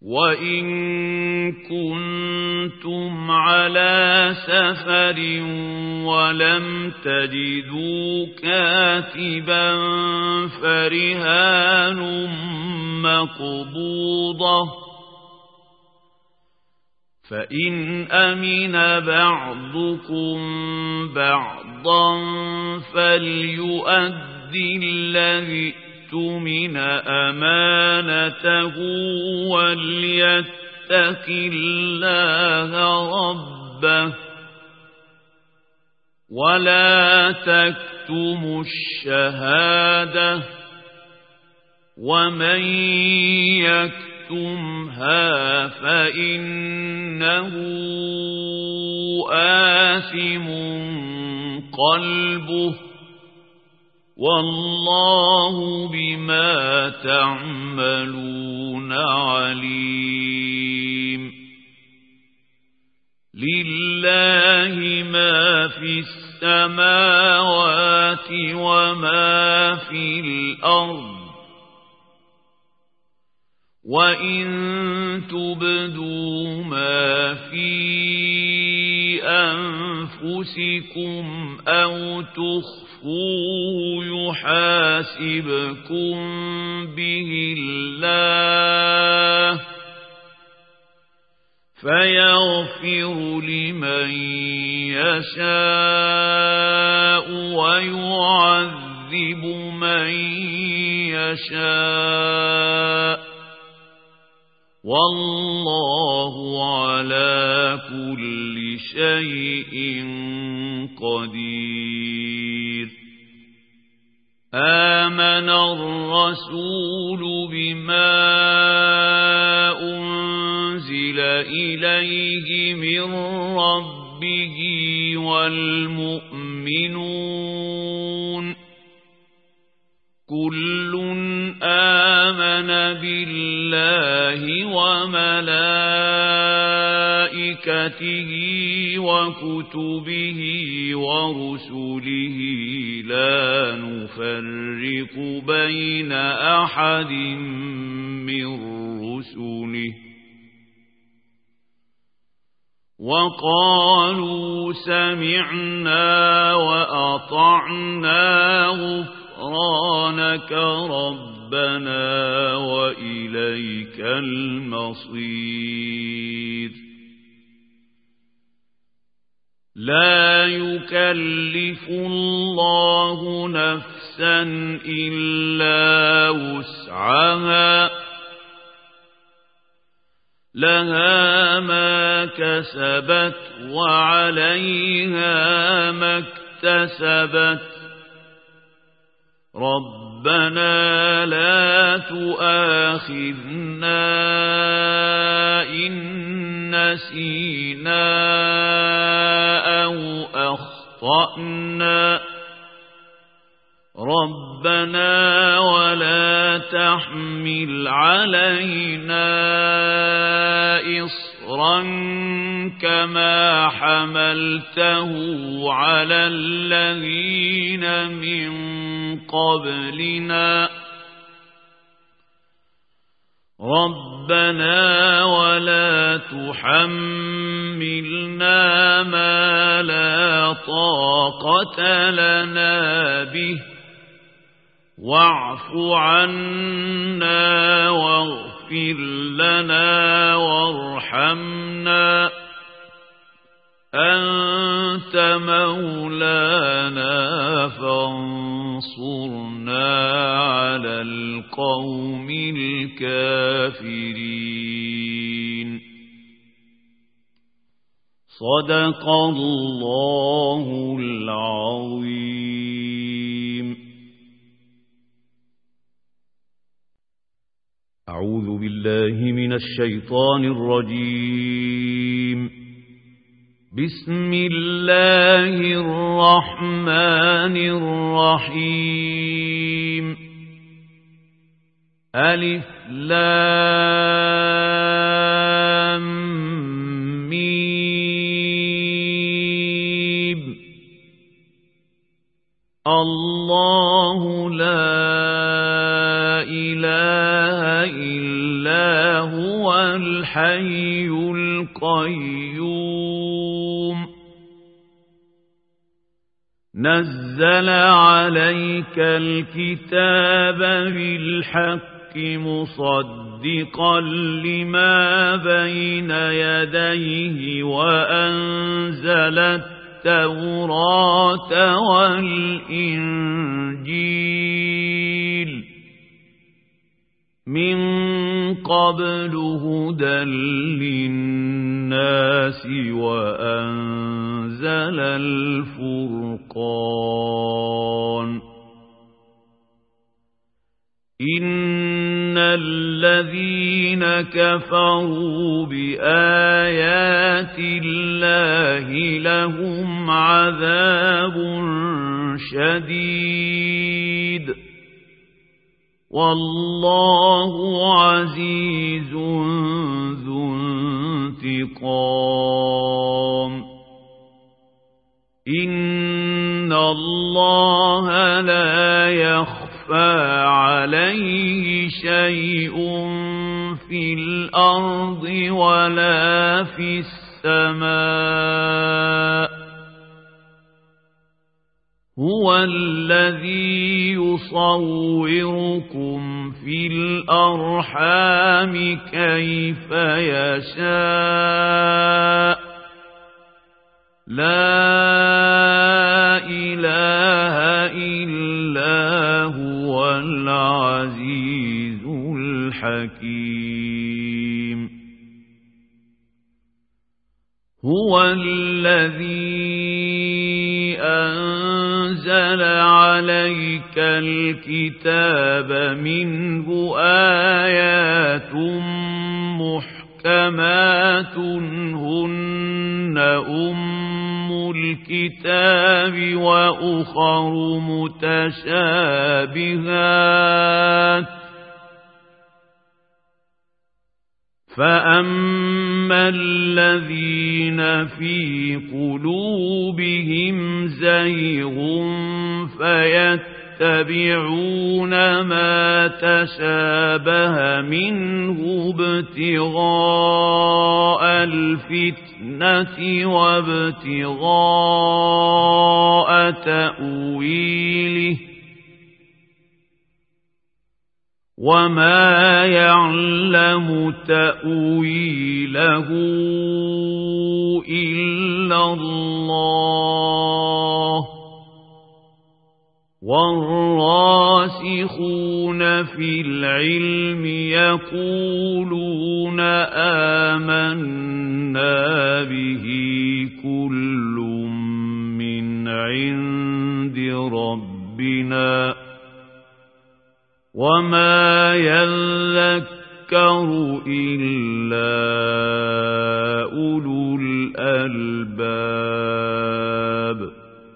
وإن كنتم على سفر ولم تجدوا كاتبا فرهان مقبوضة فإن أمن بعضكم بعضا فليؤدي الذي اؤتمن أمانته وليتق الله ربه ولا تكتموا الشهادة ومن يكتمها فإنه آثم قلبه والله بما تعملون عليم لله ما في السماوات وما في الأرض وإن تبدوا ما في أنفسكم أو تخفوه يحاسبكم به الله فيغفر لمن يشاء ويعذب من يشاء والله على كل شيء قدير آمن الرسول بما أنزل إليه من ربه والمؤمنون كل آمن بالله وملائكته وكتبه ورسله لا نفرق بين أحد من رسله وقالوا سمعنا وأطعنا غفرانك ربنا وإليك المصير لا يكلف الله نفسا إلا وسعها لها ما كسبت وعليها ما اكتسبت ربنا لا تؤاخذنا إن نسينا أو أخطأنا ربنا ولا تحمل علينا إصرا كما حملته على الذين من قبلنا ربنا ولا تحملنا ما لا طاقة لنا به واعف عنا واغفر لنا وارحمنا أنت مولانا فانصرنا على القوم الكافرين صدق الله العظيم. أعوذ بالله من الشيطان الرجيم. بسم الله الرحمن الرحيم. ألف لام ميم. الله لا إله إلا هو الحي القيوم نزل عليك الكتاب بالحق مصدقا لما بين يديه وأنزل التوراة والإنجيل من قبل هدى للناس وأنزل الفرقان إن الذين كفروا بآيات الله لهم عذاب شديد والله عزيز ذو انتقام إن الله لا يخفى عليه شيء في الأرض ولا في السماء هو الذي يصوركم في الأرحام كيف يشاء لا إله إلا هو العزيز الحكيم هو الذي أنزل عليك الكتاب منه آيات محكمات هن أم الكتاب وأخر متشابهات فأما الذين في قلوبهم زيغ فيتبعون ما تشابه منه ابتغاء الفتنة وابتغاء تأويله وما يعلم تأويله إلا الله والراسخون في العلم يقولون آمنا به كل من عند ربنا وما يذكر إلا أولو الألباب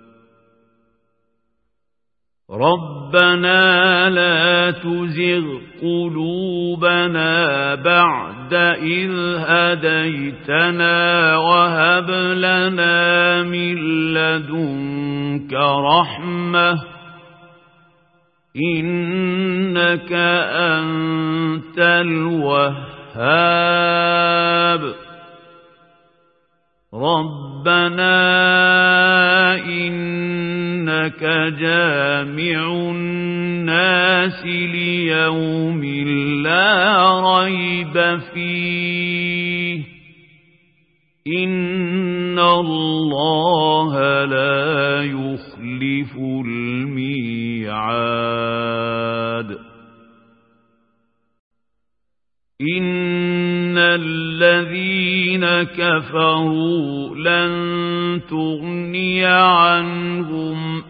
ربنا لا تزغ قلوبنا بعد إذ هديتنا وهب لنا من لدنك رحمة إنك أنت الوهاب ربنا إنك جامع الناس ليوم لا ريب فيه إن الله لا يخلف الميعاد إن الذين كفروا لن تغني عنهم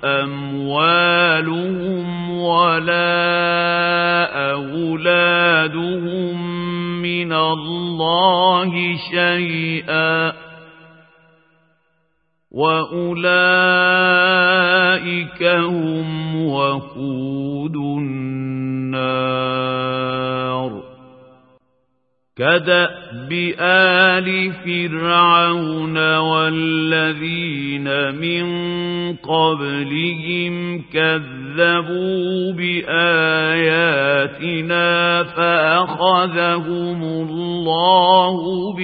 أموالهم ولا أولادهم من الله شيئا وأولئك هم وقود النار كدأب آل فرعون والذين من قبلهم كذبوا بآياتنا فأخذهم الله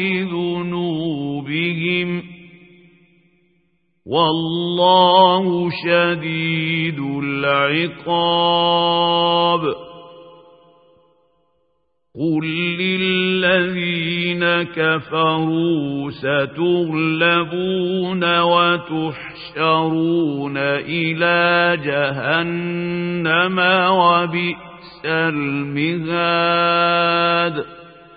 بذنوبهم والله شديد العقاب قل للذين كفروا ستغلبون وتحشرون إلى جهنم وبئس المهاد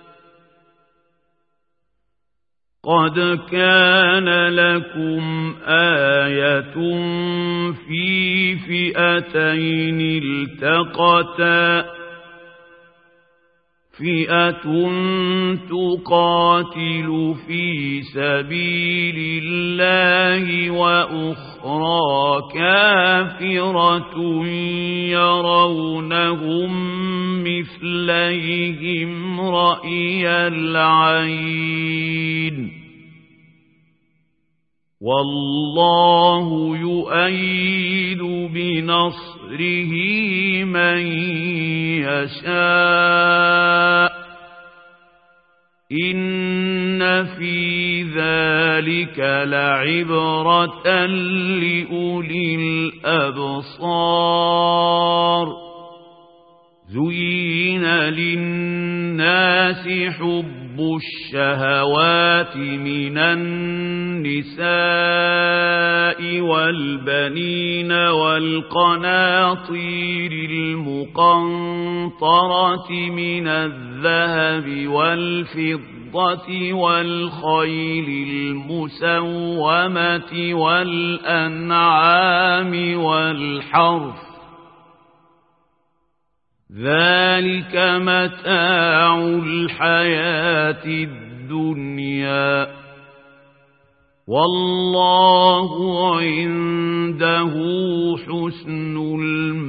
قد كان لكم آية في فئتين التقتا فئة تقاتل في سبيل الله وأخرى كافرة يرونهم مثليهم رأي العين والله يؤيد بنصره من يشاء إن في ذلك لعبرة لأولي الأبصار زين للناس حب الشهوات من النساء والبنين والقناطير المقنطرة من الذهب والفضة والخيل المسومة والأنعام والحرث ذلك متاع الحياة الدنيا والله عنده حسن المآب